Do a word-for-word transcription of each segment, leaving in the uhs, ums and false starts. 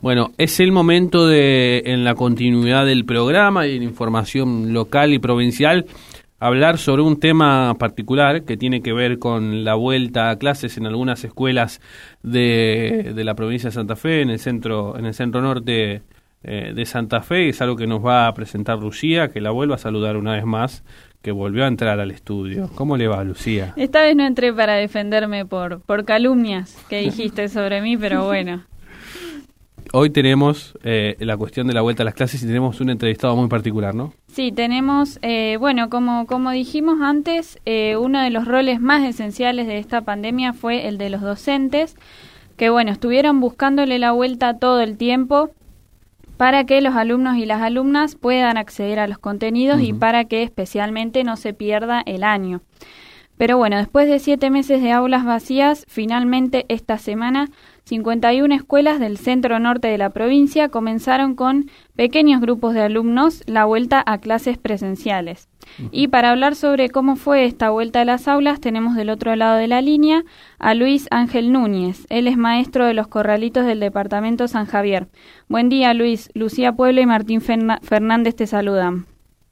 Bueno, es el momento de, en la continuidad del programa y en información local y provincial, hablar sobre un tema particular que tiene que ver con la vuelta a clases en algunas escuelas de, de la provincia de Santa Fe, en el centro, en el centro norte eh, de Santa Fe. Es algo que nos va a presentar Lucía, que la vuelvo a saludar una vez más, que volvió a entrar al estudio. ¿Cómo le va, Lucía? Esta vez no entré para defenderme por, por calumnias que dijiste sobre mí, pero bueno. Hoy tenemos eh, la cuestión de la vuelta a las clases y tenemos un entrevistado muy particular, ¿no? Sí, tenemos, eh, bueno, como, como dijimos antes, eh, uno de los roles más esenciales de esta pandemia fue el de los docentes, que bueno, estuvieron buscándole la vuelta todo el tiempo para que los alumnos y las alumnas puedan acceder a los contenidos. Uh-huh. Y para que especialmente no se pierda el año. Pero bueno, después de siete meses de aulas vacías, finalmente esta semana cincuenta y una escuelas del centro norte de la provincia comenzaron con pequeños grupos de alumnos la vuelta a clases presenciales. Uh-huh. Y para hablar sobre cómo fue esta vuelta a las aulas, tenemos del otro lado de la línea a Luis Ángel Núñez. Él es maestro de los Corralitos del departamento San Javier. Buen día, Luis. Lucía Puebla y Martín Fernández te saludan.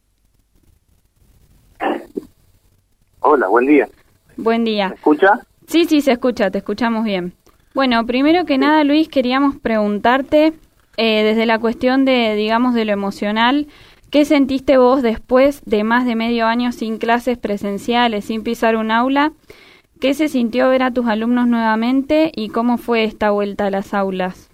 Hola, buen día. Buen día. ¿Me escucha? Sí, sí, se escucha, te escuchamos bien. Bueno, primero que nada, Luis, queríamos preguntarte, eh, desde la cuestión de, digamos, de lo emocional, ¿qué sentiste vos después de más de medio año sin clases presenciales, sin pisar un aula? ¿Qué se sintió ver a tus alumnos nuevamente y cómo fue esta vuelta a las aulas?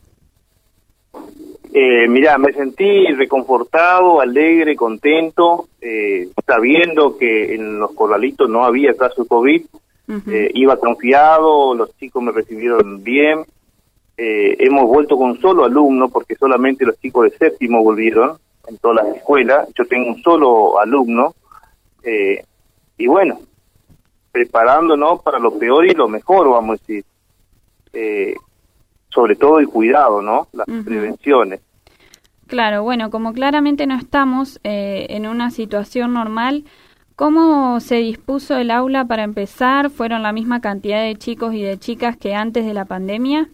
Eh, mirá, me sentí reconfortado, alegre, contento, eh, sabiendo que en los Corralitos no había caso de COVID. Uh-huh. eh, iba confiado, los chicos me recibieron bien. Eh, hemos vuelto con un solo alumno, porque solamente los chicos de séptimo volvieron en todas las escuelas. Yo tengo un solo alumno. Eh, y bueno, preparándonos para lo peor y lo mejor, vamos a decir. Eh, sobre todo el cuidado, ¿no? Las uh-huh. prevenciones. Claro, bueno, como claramente no estamos eh, en una situación normal, ¿cómo se dispuso el aula para empezar? ¿Fueron la misma cantidad de chicos y de chicas que antes de la pandemia?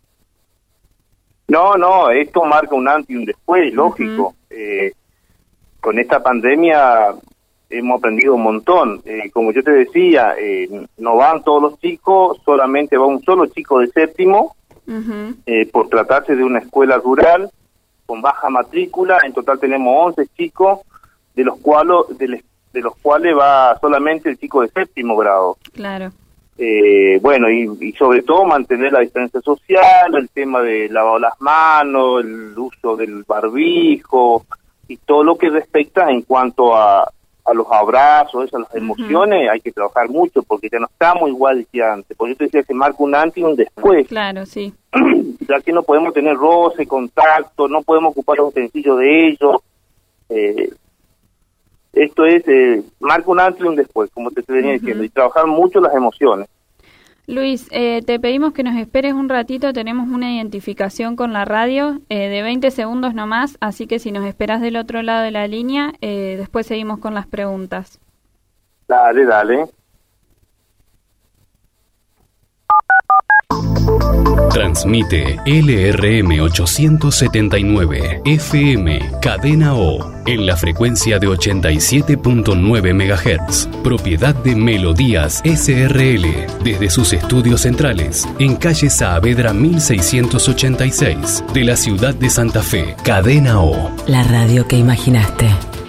No, no, esto marca un antes y un después, lógico. Uh-huh. Eh, con esta pandemia hemos aprendido un montón. Eh, como yo te decía, eh, no van todos los chicos, solamente va un solo chico de séptimo. Uh-huh. Eh, por tratarse de una escuela rural con baja matrícula. En total tenemos once chicos, de los cuales de, de los cuales va solamente el chico de séptimo grado. Claro. Eh, bueno, y, y sobre todo mantener la distancia social, el tema de lavar las manos, el uso del barbijo y todo lo que respecta en cuanto a a los abrazos, a las emociones. Uh-huh. Hay que trabajar mucho porque ya no estamos igual que antes. Por eso te decía que marca un antes y un después. Claro, sí. Ya que no podemos tener roce, contacto, no podemos ocupar los utensilios de ellos. Eh, esto es, eh, marca un antes y un después, como te venía uh-huh. diciendo, y trabajar mucho las emociones. Luis, eh, te pedimos que nos esperes un ratito, tenemos una identificación con la radio eh, de veinte segundos nomás, así que si nos esperas del otro lado de la línea, eh, después seguimos con las preguntas. Dale, dale. Transmite L R M ochocientos setenta y nueve F M Cadena O en la frecuencia de ochenta y siete punto nueve megahertz, propiedad de Melodías S R L, desde sus estudios centrales en calle Saavedra mil seiscientos ochenta y seis de la ciudad de Santa Fe. Cadena O, la radio que imaginaste.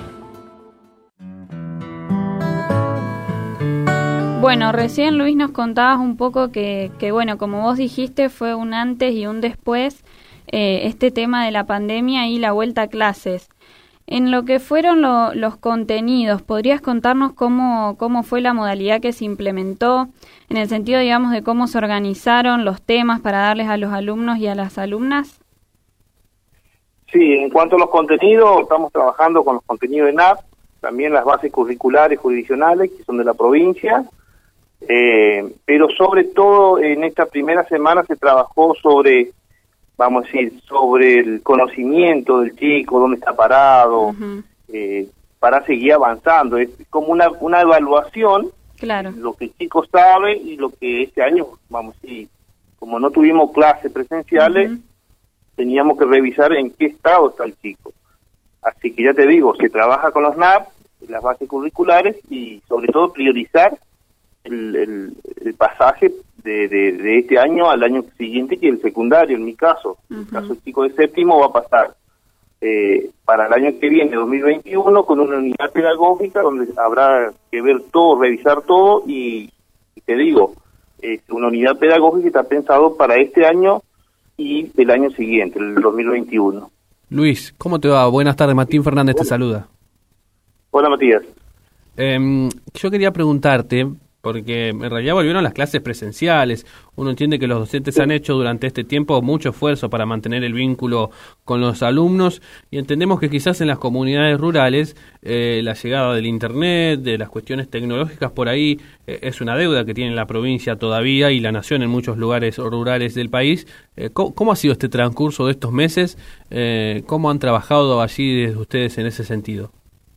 Bueno, recién Luis nos contabas un poco que, que bueno, como vos dijiste, fue un antes y un después eh, este tema de la pandemia y la vuelta a clases. En lo que fueron lo, los contenidos, ¿podrías contarnos cómo, cómo fue la modalidad que se implementó? En el sentido, digamos, de cómo se organizaron los temas para darles a los alumnos y a las alumnas. Sí, en cuanto a los contenidos, estamos trabajando con los contenidos de N A P, también las bases curriculares jurisdiccionales, que son de la provincia. Eh, pero sobre todo en esta primera semana se trabajó sobre, vamos a decir, sobre el conocimiento del chico, dónde está parado, uh-huh. eh, para seguir avanzando. Es como una una evaluación, claro. Lo que el chico sabe y lo que este año, vamos a decir, como no tuvimos clases presenciales, uh-huh. teníamos que revisar en qué estado está el chico. Así que ya te digo, se trabaja con los N A P, las bases curriculares y sobre todo priorizar el, el, el pasaje de, de, de este año al año siguiente, que es el secundario, en mi caso. Uh-huh. En el caso del chico de séptimo va a pasar eh, para el año que viene, dos mil veintiuno, con una unidad pedagógica donde habrá que ver todo, revisar todo y, y te digo, es una unidad pedagógica que está pensado para este año y el año siguiente, el dos mil veintiuno. Luis, ¿cómo te va? Buenas tardes, Martín Fernández te saluda. Hola, Matías. Eh, yo quería preguntarte, porque en realidad volvieron las clases presenciales, uno entiende que los docentes sí. han hecho durante este tiempo mucho esfuerzo para mantener el vínculo con los alumnos y entendemos que quizás en las comunidades rurales eh, la llegada del internet, de las cuestiones tecnológicas por ahí eh, es una deuda que tiene la provincia todavía y la nación en muchos lugares rurales del país. Eh, ¿cómo, ¿Cómo ha sido este transcurso de estos meses? Eh, ¿Cómo han trabajado allí desde ustedes en ese sentido?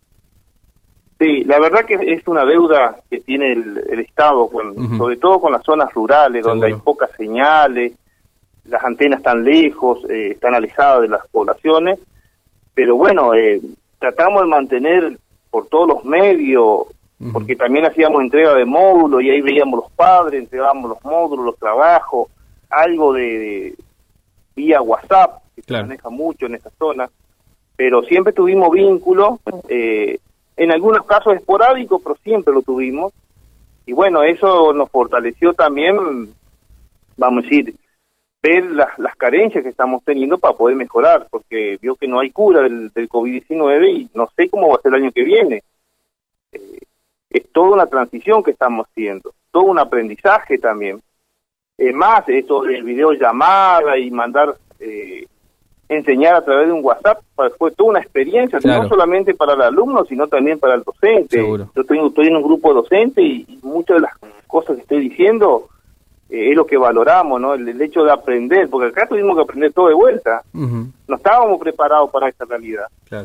Sí, la verdad que es una deuda que tiene el, el Estado, con, uh-huh. sobre todo con las zonas rurales, donde Seguro. hay pocas señales, las antenas están lejos, eh, están alejadas de las poblaciones, pero bueno, eh, tratamos de mantener por todos los medios, uh-huh. porque también hacíamos entrega de módulos y ahí veíamos los padres, entregábamos los módulos, los trabajos, algo de, de vía WhatsApp, que claro. se maneja mucho en esa zona, pero siempre tuvimos vínculos, eh, en algunos casos esporádicos, pero siempre lo tuvimos. Y bueno, eso nos fortaleció también, vamos a decir, ver las, las carencias que estamos teniendo para poder mejorar, porque vio que no hay cura del, del COVID diecinueve y no sé cómo va a ser el año que viene. Eh, es toda una transición que estamos haciendo, todo un aprendizaje también. Es más, eso de videollamada y mandar... Eh, enseñar a través de un WhatsApp, fue toda una experiencia, claro. no solamente para el alumno, sino también para el docente. Seguro. Yo tengo, estoy en un grupo docente y, y muchas de las cosas que estoy diciendo eh, es lo que valoramos, ¿no? El, el hecho de aprender, porque acá tuvimos que aprender todo de vuelta. Uh-huh. No estábamos preparados para esta realidad. Claro.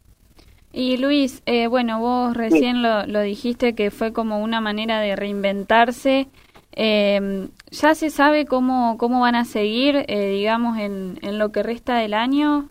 Y Luis, eh, bueno, vos recién sí. lo, lo dijiste que fue como una manera de reinventarse. Eh, ¿Ya se sabe cómo cómo van a seguir, eh, digamos, en, en lo que resta del año?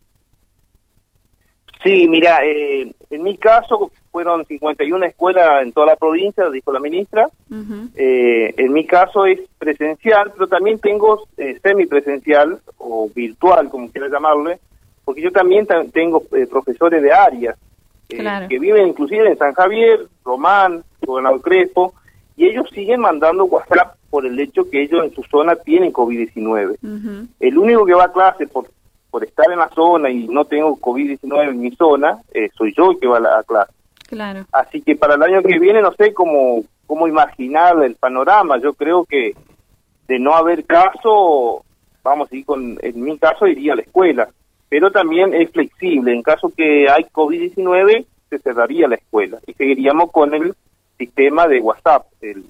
Sí, mira, eh, en mi caso fueron cincuenta y una escuelas en toda la provincia, dijo la ministra. Uh-huh. Eh, en mi caso es presencial, pero también tengo eh, semipresencial o virtual, como quieras llamarle, porque yo también t- tengo eh, profesores de áreas eh, claro. que viven inclusive en San Javier, Román, Gobernador Crespo, y ellos siguen mandando WhatsApp por el hecho que ellos en su zona tienen COVID diecinueve. Uh-huh. El único que va a clase por por estar en la zona y no tengo COVID diecinueve en mi zona, eh, soy yo el que va a la a clase. Claro. Así que para el año que viene no sé cómo cómo imaginar el panorama. Yo creo que de no haber caso, vamos a ir con, en mi caso iría a la escuela, pero también es flexible. En caso que hay COVID diecinueve, se cerraría la escuela y seguiríamos con el sistema de WhatsApp, el,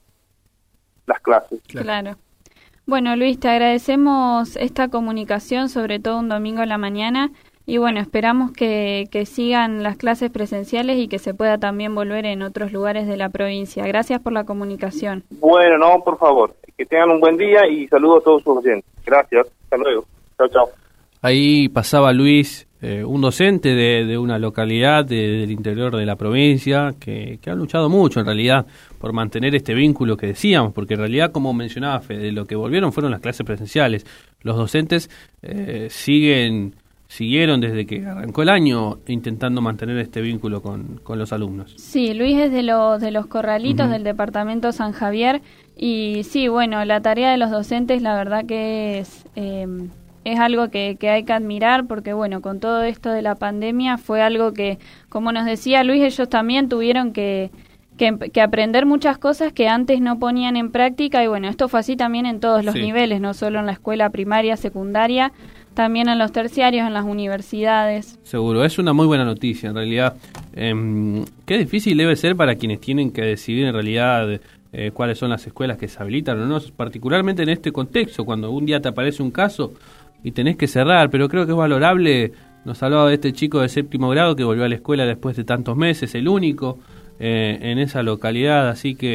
las clases. Claro. claro. Bueno, Luis, te agradecemos esta comunicación, sobre todo un domingo a la mañana, y bueno, esperamos que, que sigan las clases presenciales y que se pueda también volver en otros lugares de la provincia. Gracias por la comunicación. Bueno, no, por favor, que tengan un buen día y saludos a todos sus oyentes. Gracias, hasta luego. Chao, chao. Ahí pasaba Luis, eh, un docente de, de una localidad de, del interior de la provincia que, que ha luchado mucho en realidad por mantener este vínculo que decíamos, porque en realidad, como mencionaba Fede, lo que volvieron fueron las clases presenciales. Los docentes eh, siguen siguieron desde que arrancó el año intentando mantener este vínculo con, con los alumnos. Sí, Luis es de los, de los Corralitos uh-huh. del departamento San Javier y sí, bueno, la tarea de los docentes la verdad que es... Eh, Es algo que, que hay que admirar porque, bueno, con todo esto de la pandemia fue algo que, como nos decía Luis, ellos también tuvieron que, que, que aprender muchas cosas que antes no ponían en práctica y, bueno, esto fue así también en todos los sí. niveles, no solo en la escuela primaria, secundaria, también en los terciarios, en las universidades. Seguro, es una muy buena noticia en realidad. Eh, qué difícil debe ser para quienes tienen que decidir en realidad... Eh, cuáles son las escuelas que se habilitan o no, particularmente en este contexto, cuando un día te aparece un caso y tenés que cerrar, pero creo que es valorable. Nos hablaba de este chico de séptimo grado que volvió a la escuela después de tantos meses, el único eh, en esa localidad, así que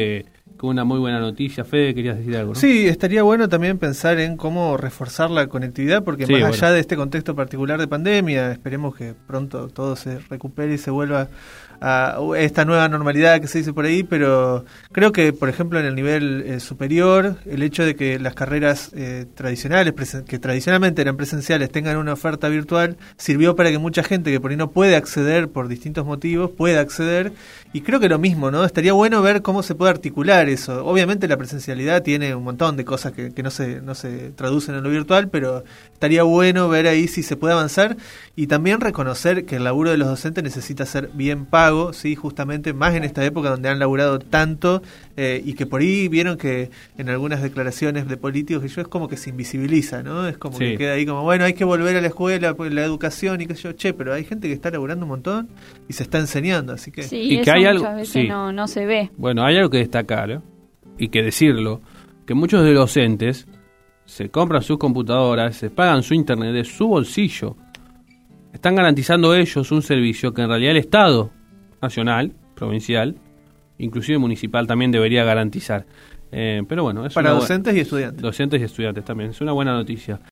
con una muy buena noticia. Fede, querías decir algo, ¿no? Sí, estaría bueno también pensar en cómo reforzar la conectividad, porque Sí, más bueno. allá de este contexto particular de pandemia, esperemos que pronto todo se recupere y se vuelva a esta nueva normalidad que se dice por ahí, pero creo que, por ejemplo, en el nivel eh, superior, el hecho de que las carreras eh, tradicionales, presen- que tradicionalmente eran presenciales, tengan una oferta virtual, sirvió para que mucha gente que por ahí no puede acceder por distintos motivos, pueda acceder, y creo que lo mismo, ¿no? Estaría bueno ver cómo se puede articular eso. Obviamente la presencialidad tiene un montón de cosas que, que no se no se traducen en lo virtual, pero estaría bueno ver ahí si se puede avanzar y también reconocer que el laburo de los docentes necesita ser bien pago, sí, justamente más en esta época donde han laburado tanto eh, y que por ahí vieron que en algunas declaraciones de políticos que yo es como que se invisibiliza, ¿no? Es como Sí. que queda ahí como, bueno, hay que volver a la escuela, pues, la educación y qué sé yo, che, pero hay gente que está laburando un montón y se está enseñando, así que... Sí, Y y que eso hay muchas algo- veces sí. no, no se ve. Bueno, hay algo que destacar, ¿eh? Y que decirlo, que muchos de los docentes se compran sus computadoras, se pagan su internet de su bolsillo. Están garantizando ellos un servicio que en realidad el Estado nacional, provincial, inclusive municipal también debería garantizar. Eh, pero bueno, es Para una bu- docentes y estudiantes. docentes y estudiantes también, es una buena noticia.